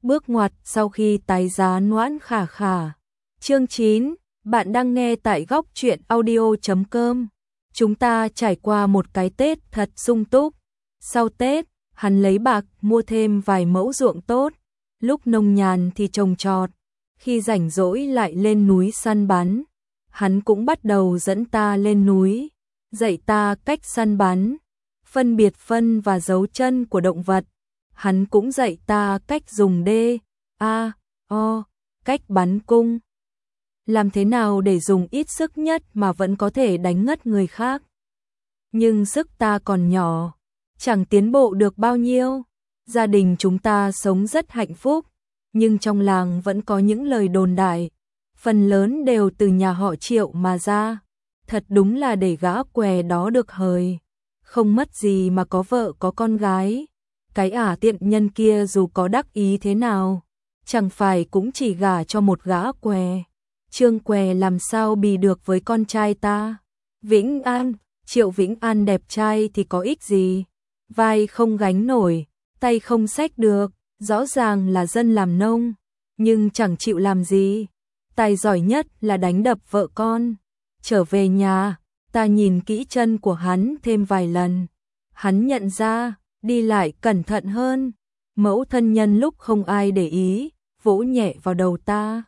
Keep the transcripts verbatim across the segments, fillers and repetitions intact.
Bước ngoặt sau khi tái giá Noãn Khả Khả. Chương chín, bạn đang nghe tại góc truyện audio chấm com. Chúng ta trải qua một cái Tết thật sung túc. Sau Tết, hắn lấy bạc mua thêm vài mẫu ruộng tốt, lúc nông nhàn thì trồng trọt, khi rảnh rỗi lại lên núi săn bắn. Hắn cũng bắt đầu dẫn ta lên núi, dạy ta cách săn bắn, phân biệt phân và dấu chân của động vật. Hắn cũng dạy ta cách dùng đê, a, o, cách bắn cung. Làm thế nào để dùng ít sức nhất mà vẫn có thể đánh ngất người khác. Nhưng sức ta còn nhỏ, chẳng tiến bộ được bao nhiêu. Gia đình chúng ta sống rất hạnh phúc, nhưng trong làng vẫn có những lời đồn đại, phần lớn đều từ nhà họ Triệu mà ra. Thật đúng là để gã què đó được hời, không mất gì mà có vợ có con gái. Cái ả tiện nhân kia dù có đắc ý thế nào, chẳng phải cũng chỉ gả cho một gã què. Trương què làm sao bì được với con trai ta. Vĩnh An, Triệu Vĩnh An đẹp trai thì có ích gì, vai không gánh nổi, tay không xách được, rõ ràng là dân làm nông, nhưng chẳng chịu làm gì. Tài giỏi nhất là đánh đập vợ con. Trở về nhà, ta nhìn kỹ chân của hắn thêm vài lần. Hắn nhận ra, đi lại cẩn thận hơn. Mẫu thân nhân lúc không ai để ý, vỗ nhẹ vào đầu ta.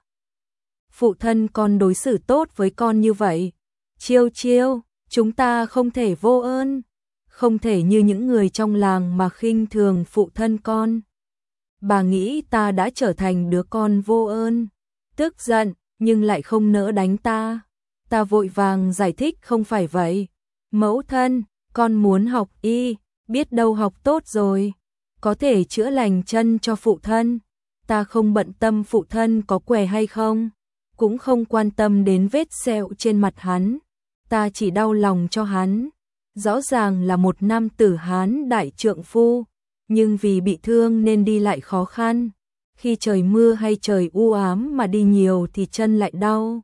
Phụ thân con đối xử tốt với con như vậy. Chiêu chiêu, chúng ta không thể vô ơn, không thể như những người trong làng mà khinh thường phụ thân con. Bà nghĩ ta đã trở thành đứa con vô ơn, tức giận nhưng lại không nỡ đánh ta. Ta vội vàng giải thích không phải vậy. Mẫu thân, con muốn học y, biết đâu học tốt rồi, có thể chữa lành chân cho phụ thân. Ta không bận tâm phụ thân có què hay không, cũng không quan tâm đến vết sẹo trên mặt hắn. Ta chỉ đau lòng cho hắn. Rõ ràng là một nam tử Hán đại trượng phu, nhưng vì bị thương nên đi lại khó khăn. Khi trời mưa hay trời u ám mà đi nhiều thì chân lại đau.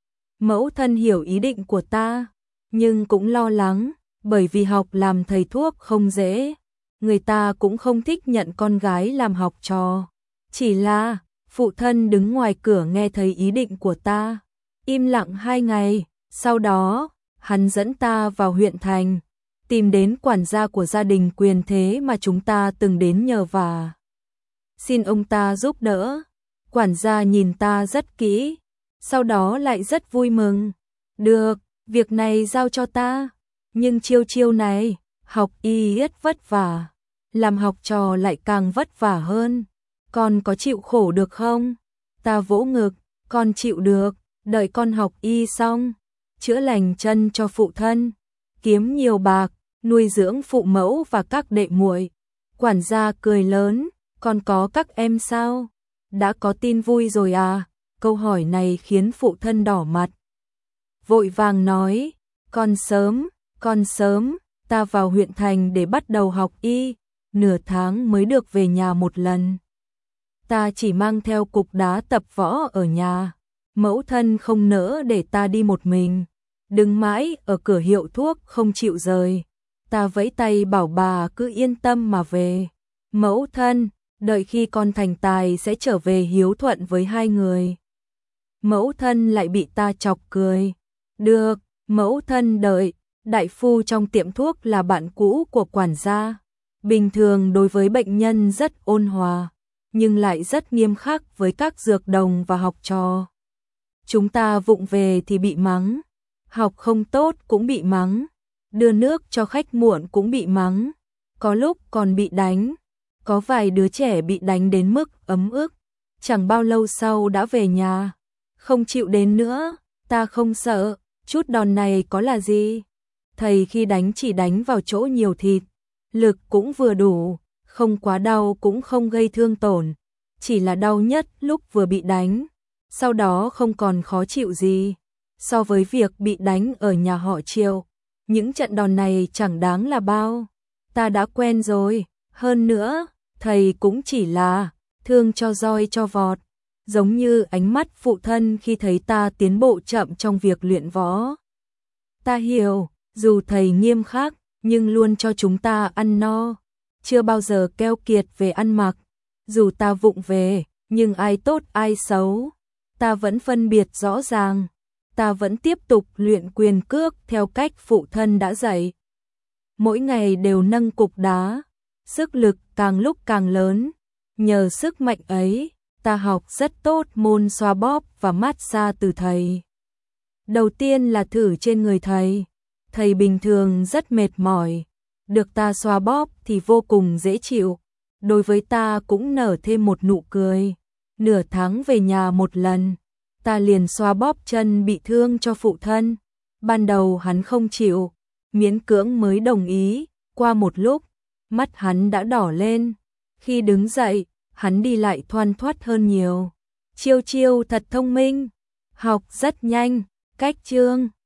Mẫu thân hiểu ý định của ta, nhưng cũng lo lắng, bởi vì học làm thầy thuốc không dễ. Người ta cũng không thích nhận con gái làm học trò. Chỉ là, phụ thân đứng ngoài cửa nghe thấy ý định của ta, im lặng hai ngày. Sau đó, hắn dẫn ta vào huyện thành, tìm đến quản gia của gia đình quyền thế mà chúng ta từng đến nhờ vả. Xin ông ta giúp đỡ. Quản gia nhìn ta rất kỹ, sau đó lại rất vui mừng. Được, việc này giao cho ta. Nhưng chiêu chiêu này, học y rất vất vả, làm học trò lại càng vất vả hơn. Con có chịu khổ được không? Ta vỗ ngực, con chịu được, đợi con học y xong, chữa lành chân cho phụ thân, kiếm nhiều bạc, nuôi dưỡng phụ mẫu và các đệ muội. Quản gia cười lớn, con có các em sao? Đã có tin vui rồi à? Câu hỏi này khiến phụ thân đỏ mặt. Vội vàng nói, con sớm, con sớm, ta vào huyện thành để bắt đầu học y, nửa tháng mới được về nhà một lần. Ta chỉ mang theo cục đá tập võ ở nhà, mẫu thân không nỡ để ta đi một mình, đứng mãi ở cửa hiệu thuốc không chịu rời. Ta vẫy tay bảo bà cứ yên tâm mà về. Mẫu thân, đợi khi con thành tài sẽ trở về hiếu thuận với hai người. Mẫu thân lại bị ta chọc cười. Được, mẫu thân đợi. Đại phu trong tiệm thuốc là bạn cũ của quản gia, bình thường đối với bệnh nhân rất ôn hòa, nhưng lại rất nghiêm khắc với các dược đồng và học trò. Chúng ta vụng về thì bị mắng, học không tốt cũng bị mắng, đưa nước cho khách muộn cũng bị mắng, có lúc còn bị đánh. Có vài đứa trẻ bị đánh đến mức ấm ức, chẳng bao lâu sau đã về nhà, không chịu đến nữa. Ta không sợ, chút đòn này có là gì. Thầy khi đánh chỉ đánh vào chỗ nhiều thịt, lực cũng vừa đủ, không quá đau cũng không gây thương tổn, chỉ là đau nhất lúc vừa bị đánh, sau đó không còn khó chịu gì. So với việc bị đánh ở nhà họ Triệu, những trận đòn này chẳng đáng là bao. Ta đã quen rồi, hơn nữa, thầy cũng chỉ là thương cho roi cho vọt, giống như ánh mắt phụ thân khi thấy ta tiến bộ chậm trong việc luyện võ. Ta hiểu, dù thầy nghiêm khắc, nhưng luôn cho chúng ta ăn no, chưa bao giờ keo kiệt về ăn mặc. Dù ta vụng về, nhưng ai tốt ai xấu, ta vẫn phân biệt rõ ràng. Ta vẫn tiếp tục luyện quyền cước theo cách phụ thân đã dạy. Mỗi ngày đều nâng cục đá, sức lực càng lúc càng lớn. Nhờ sức mạnh ấy, ta học rất tốt môn xoa bóp và massage từ thầy. Đầu tiên là thử trên người thầy. Thầy bình thường rất mệt mỏi, được ta xoa bóp thì vô cùng dễ chịu. Đối với ta cũng nở thêm một nụ cười. Nửa tháng về nhà một lần, ta liền xoa bóp chân bị thương cho phụ thân. Ban đầu hắn không chịu, miễn cưỡng mới đồng ý. Qua một lúc, mắt hắn đã đỏ lên. Khi đứng dậy, hắn đi lại thoăn thoắt hơn nhiều. Chiêu chiêu thật thông minh, học rất nhanh, cách chương.